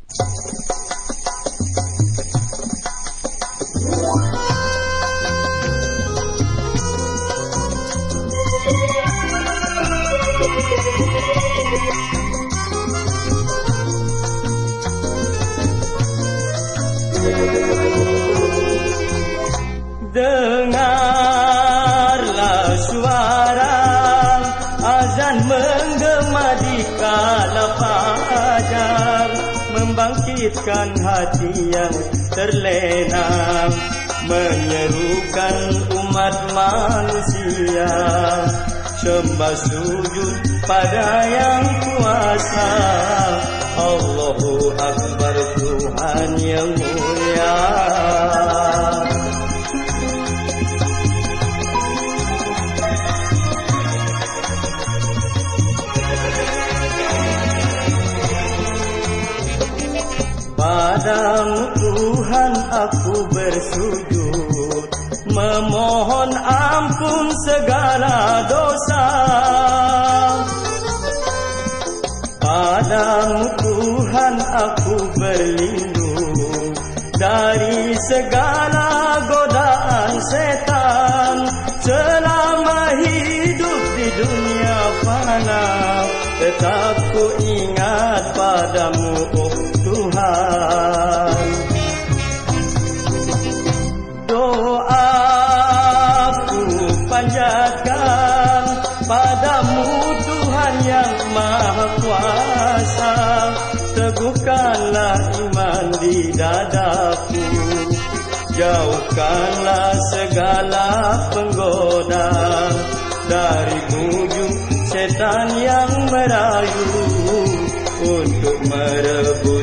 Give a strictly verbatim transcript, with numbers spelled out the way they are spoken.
Dengarlah suara azan menggema di kala fajar, membangkitkan hati yang terlena, menyerukan umat manusia sembah sujud pada yang kuasa. Allahu Akbar, Tuhan yang mulia. Padamu Tuhan aku bersujud, memohon ampun segala dosa. Padamu Tuhan aku berlindung dari segala godaan setan. Selama hidup di dunia fana, tetap ku ingat padamu, oh Tuhan. Doaku panjatkan padamu Tuhan yang Maha Kuasa. Teguhkanlah iman di dadaku, jauhkanlah segala penggoda dari ujung setan yang merayu untuk merebut